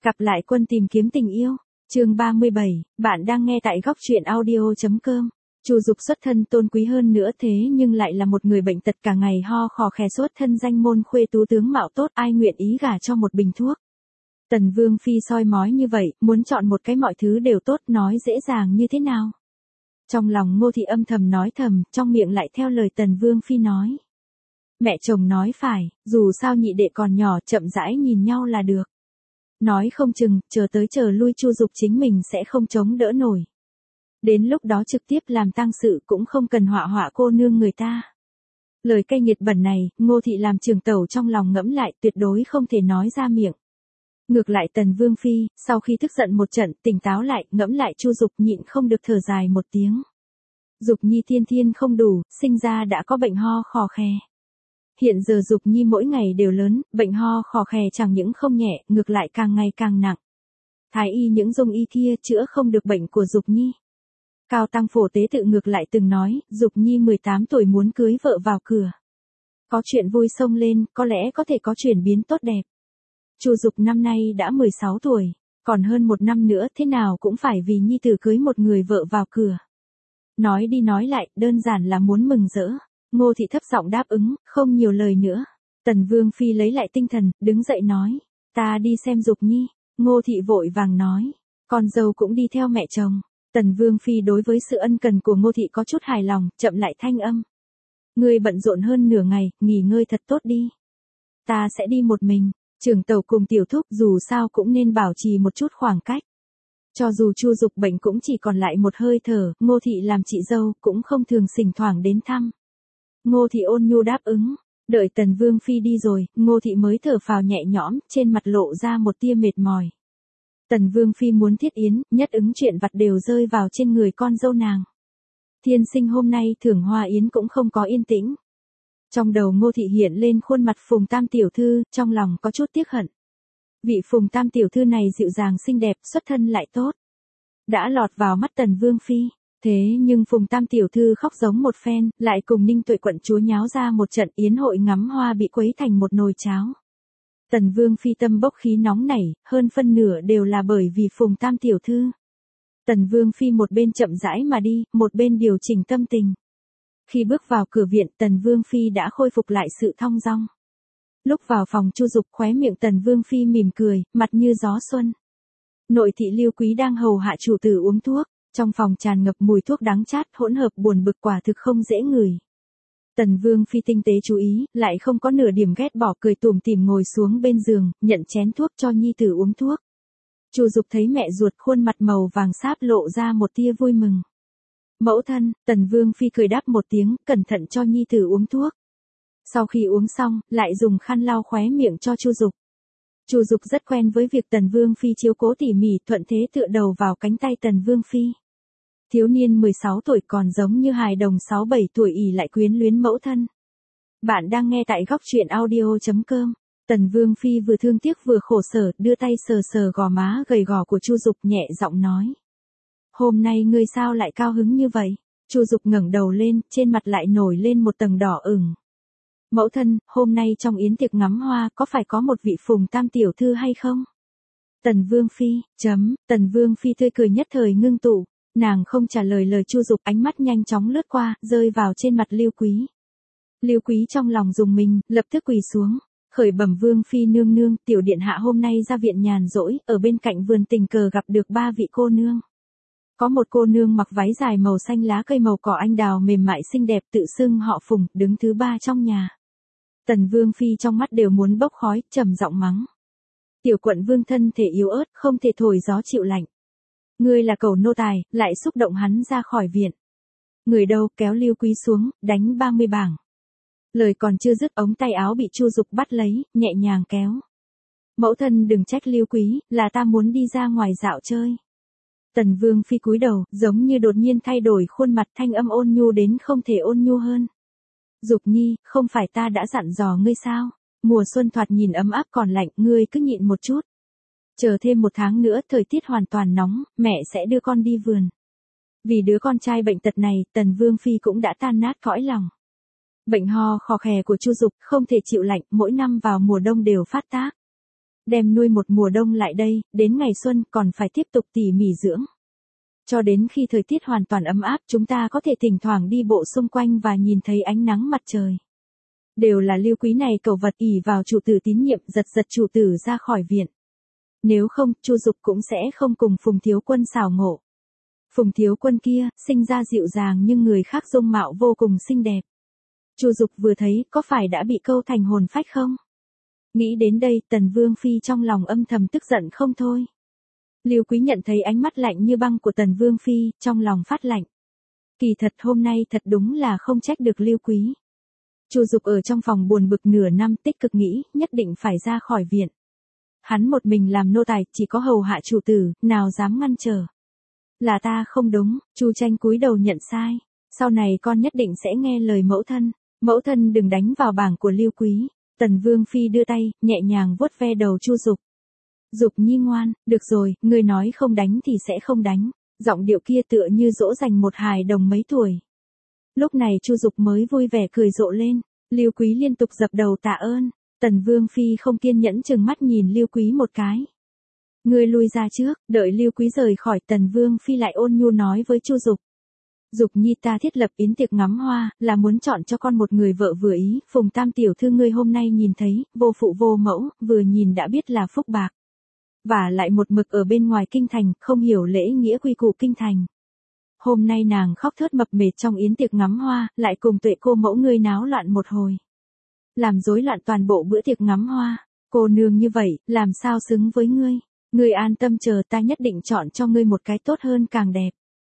Cặp lại quân tìm kiếm tình yêu. Chương 37, bạn đang nghe tại góc truyện audio.com. Chu Dục xuất thân tôn quý hơn nữa thế nhưng lại là một người bệnh tật cả ngày ho khò khè sốt thân danh môn khuê tú tướng mạo tốt ai nguyện ý gả cho một bình thuốc. Tần Vương Phi soi mói như vậy, muốn chọn một cái mọi thứ đều tốt nói dễ dàng như thế nào. Trong lòng Ngô Thị âm thầm nói thầm, trong miệng lại theo lời Tần Vương Phi nói. Mẹ chồng nói phải, dù sao nhị đệ còn nhỏ chậm rãi nhìn nhau là được. Nói không chừng, chờ tới chờ lui Chu Dục chính mình sẽ không chống đỡ nổi. Đến lúc đó trực tiếp làm tang sự cũng không cần họa cô nương người ta. Lời cay nghiệt bẩn này, Ngô Thị làm trường tẩu trong lòng ngẫm lại tuyệt đối không thể nói ra miệng. Ngược lại Tần Vương Phi, sau khi tức giận một trận, tỉnh táo lại, ngẫm lại Chu Dục nhịn không được thở dài một tiếng. Dục Nhi tiên thiên không đủ, sinh ra đã có bệnh ho khò khè. Hiện giờ Dục Nhi mỗi ngày đều lớn, bệnh ho khò khè chẳng những không nhẹ, ngược lại càng ngày càng nặng. Thái y những dung y kia chữa không được bệnh của Dục Nhi. Cao Tăng Phổ Tế Tự ngược lại từng nói, Dục Nhi 18 tuổi muốn cưới vợ vào cửa. Có chuyện vui xông lên, có lẽ có thể có chuyển biến tốt đẹp. Chu Dục năm nay đã 16 tuổi, còn hơn một năm nữa thế nào cũng phải vì Nhi tử cưới một người vợ vào cửa. Nói đi nói lại, đơn giản là muốn mừng rỡ. Ngô Thị thấp giọng đáp ứng, không nhiều lời nữa. Tần Vương Phi lấy lại tinh thần, đứng dậy nói, ta đi xem Dục Nhi. Ngô Thị vội vàng nói, con dâu cũng đi theo mẹ chồng. Tần Vương Phi đối với sự ân cần của Ngô Thị có chút hài lòng, chậm lại thanh âm. Ngươi bận rộn hơn nửa ngày, nghỉ ngơi thật tốt đi. Ta sẽ đi một mình, trưởng tẩu cùng tiểu thúc dù sao cũng nên bảo trì một chút khoảng cách. Cho dù Chu Dục bệnh cũng chỉ còn lại một hơi thở, Ngô Thị làm chị dâu cũng không thường thỉnh thoảng đến thăm. Ngô Thị ôn nhu đáp ứng, đợi Tần Vương Phi đi rồi, Ngô Thị mới thở phào nhẹ nhõm, trên mặt lộ ra một tia mệt mỏi. Tần Vương Phi muốn thiết yến, nhất ứng chuyện vặt đều rơi vào trên người con dâu nàng. Thiên sinh hôm nay thưởng hoa yến cũng không có yên tĩnh. Trong đầu Ngô Thị hiện lên khuôn mặt Phùng Tam tiểu thư, trong lòng có chút tiếc hận. Vị Phùng Tam tiểu thư này dịu dàng xinh đẹp, xuất thân lại tốt. Đã lọt vào mắt Tần Vương Phi. Thế nhưng Phùng Tam tiểu thư khóc giống một phen, lại cùng Ninh Tuệ quận chúa nháo ra một trận yến hội ngắm hoa bị quấy thành một nồi cháo. Tần Vương Phi tâm bốc khí nóng nảy, hơn phân nửa đều là bởi vì Phùng Tam tiểu thư. Tần Vương Phi một bên chậm rãi mà đi, một bên điều chỉnh tâm tình. Khi bước vào cửa viện, Tần Vương Phi đã khôi phục lại sự thong dong. Lúc vào phòng Chu Dục khóe miệng Tần Vương Phi mỉm cười, mặt như gió xuân. Nội thị Lưu Quý đang hầu hạ chủ tử uống thuốc. Trong phòng tràn ngập mùi thuốc đắng chát hỗn hợp buồn bực quả thực không dễ ngửi. Tần Vương Phi tinh tế chú ý, lại không có nửa điểm ghét bỏ cười tủm tỉm ngồi xuống bên giường, nhận chén thuốc cho nhi tử uống thuốc. Chu Dục thấy mẹ ruột khuôn mặt màu vàng sáp lộ ra một tia vui mừng. Mẫu thân, Tần Vương Phi cười đáp một tiếng, cẩn thận cho nhi tử uống thuốc. Sau khi uống xong, lại dùng khăn lau khóe miệng cho Chu Dục. Chu Dục rất quen với việc Tần Vương Phi chiếu cố tỉ mỉ, thuận thế tựa đầu vào cánh tay Tần Vương Phi. Thiếu niên 16 tuổi còn giống như hài đồng 6-7 tuổi ỉ lại quyến luyến mẫu thân. Bạn đang nghe tại góc truyện audio.com. Tần Vương Phi vừa thương tiếc vừa khổ sở, đưa tay sờ sờ gò má gầy gò của Chu Dục nhẹ giọng nói. Hôm nay ngươi sao lại cao hứng như vậy? Chu Dục ngẩng đầu lên, trên mặt lại nổi lên một tầng đỏ ửng. Mẫu thân, hôm nay trong yến tiệc ngắm hoa có phải có một vị Phùng Tam tiểu thư hay không? Tần Vương Phi, Tần Vương Phi tươi cười nhất thời ngưng tụ. Nàng không trả lời lời Chu Dục, ánh mắt nhanh chóng lướt qua, rơi vào trên mặt Lưu Quý. Lưu Quý trong lòng rùng mình, lập tức quỳ xuống, khởi bẩm Vương Phi nương nương, tiểu điện hạ hôm nay ra viện nhàn rỗi, ở bên cạnh vườn tình cờ gặp được 3 vị cô nương. Có một cô nương mặc váy dài màu xanh lá cây màu cỏ anh đào mềm mại xinh đẹp tự xưng họ Phùng, đứng thứ 3 trong nhà. Tần Vương Phi trong mắt đều muốn bốc khói, trầm giọng mắng. Tiểu quận vương thân thể yếu ớt, không thể thổi gió chịu lạnh. Ngươi là cẩu nô tài, lại xúc động hắn ra khỏi viện. Người đâu kéo Lưu Quý xuống, đánh 30 bảng. Lời còn chưa dứt ống tay áo bị Chu Dục bắt lấy, nhẹ nhàng kéo. Mẫu thân đừng trách Lưu Quý, là ta muốn đi ra ngoài dạo chơi. Tần Vương Phi cúi đầu, giống như đột nhiên thay đổi khuôn mặt thanh âm ôn nhu đến không thể ôn nhu hơn. Dục Nhi, không phải ta đã dặn dò ngươi sao? Mùa xuân thoạt nhìn ấm áp còn lạnh, ngươi cứ nhịn một chút. Chờ thêm 1 tháng nữa thời tiết hoàn toàn nóng, mẹ sẽ đưa con đi vườn. Vì đứa con trai bệnh tật này, Tần Vương Phi cũng đã tan nát cõi lòng. Bệnh ho khò khè của Chu Dục không thể chịu lạnh, mỗi năm vào mùa đông đều phát tác. đem nuôi một mùa đông lại đây, đến ngày xuân còn phải tiếp tục tỉ mỉ dưỡng. Cho đến khi thời tiết hoàn toàn ấm áp chúng ta có thể thỉnh thoảng đi bộ xung quanh và nhìn thấy ánh nắng mặt trời. Đều là Lưu Quý này cầu vật ỷ vào chủ tử tín nhiệm giật chủ tử ra khỏi viện. Nếu không, Chu Dục cũng sẽ không cùng Phùng Thiếu Quân xảo ngộ. Phùng Thiếu Quân kia, sinh ra dịu dàng nhưng người khác dung mạo vô cùng xinh đẹp. Chu Dục vừa thấy, có phải đã bị câu thành hồn phách không? Nghĩ đến đây, Tần Vương Phi trong lòng âm thầm tức giận không thôi. Lưu Quý nhận thấy ánh mắt lạnh như băng của Tần Vương Phi, trong lòng phát lạnh. Kỳ thật hôm nay thật đúng là không trách được Lưu Quý. Chu Dục ở trong phòng buồn bực nửa năm tích cực nghĩ, nhất định phải ra khỏi viện. Hắn một mình làm nô tài, chỉ có hầu hạ chủ tử, nào dám ngăn trở. Là ta không đúng, Chu Tranh cúi đầu nhận sai. Sau này con nhất định sẽ nghe lời mẫu thân. Mẫu thân đừng đánh vào bảng của Lưu Quý. Tần Vương Phi đưa tay, nhẹ nhàng vuốt ve đầu Chu Dục. Dục nhi ngoan, được rồi, ngươi nói không đánh thì sẽ không đánh. Giọng điệu kia tựa như dỗ dành một hài đồng mấy tuổi. Lúc này Chu Dục mới vui vẻ cười rộ lên. Lưu Quý liên tục dập đầu tạ ơn. Tần Vương Phi không kiên nhẫn chừng mắt nhìn Lưu Quý một cái. Ngươi lui ra trước, đợi Lưu Quý rời khỏi, Tần Vương Phi lại ôn nhu nói với Chu Dục. Dục nhi ta thiết lập yến tiệc ngắm hoa, là muốn chọn cho con một người vợ vừa ý, Phùng Tam tiểu thư ngươi hôm nay nhìn thấy, vô phụ vô mẫu, vừa nhìn đã biết là phúc bạc. Và lại một mực ở bên ngoài kinh thành, không hiểu lễ nghĩa quy củ kinh thành. Hôm nay nàng khóc thớt mập mệt trong yến tiệc ngắm hoa, lại cùng Tuệ cô mẫu ngươi náo loạn một hồi. Làm rối loạn toàn bộ bữa tiệc ngắm hoa, cô nương như vậy, làm sao xứng với ngươi. Ngươi an tâm chờ ta nhất định chọn cho ngươi một cái tốt hơn càng đẹp.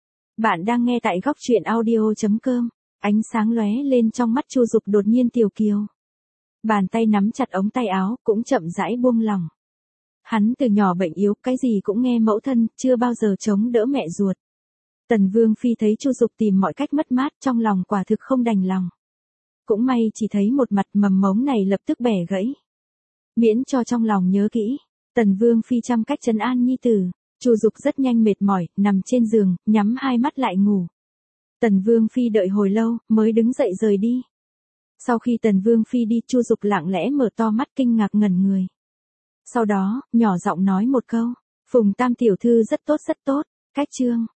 Bạn đang nghe tại góc truyện audio.com, ánh sáng lóe lên trong mắt Chu Dục đột nhiên tiểu kiều. Bàn tay nắm chặt ống tay áo, cũng chậm rãi buông lỏng. Hắn từ nhỏ bệnh yếu, cái gì cũng nghe mẫu thân, chưa bao giờ chống đỡ mẹ ruột. Tần Vương Phi thấy Chu Dục tìm mọi cách mất mát, trong lòng quả thực không đành lòng. Cũng may chỉ thấy một mặt mầm mống này lập tức bẻ gãy. Miễn cho trong lòng nhớ kỹ, Tần Vương Phi chăm cách trấn an nhi tử. Chu Dục rất nhanh mệt mỏi, nằm trên giường, nhắm hai mắt lại ngủ. Tần Vương Phi đợi hồi lâu, mới đứng dậy rời đi. Sau khi Tần Vương Phi đi, Chu Dục lặng lẽ mở to mắt kinh ngạc ngẩn người. Sau đó, nhỏ giọng nói một câu, Phùng Tam tiểu thư rất tốt. Cách chương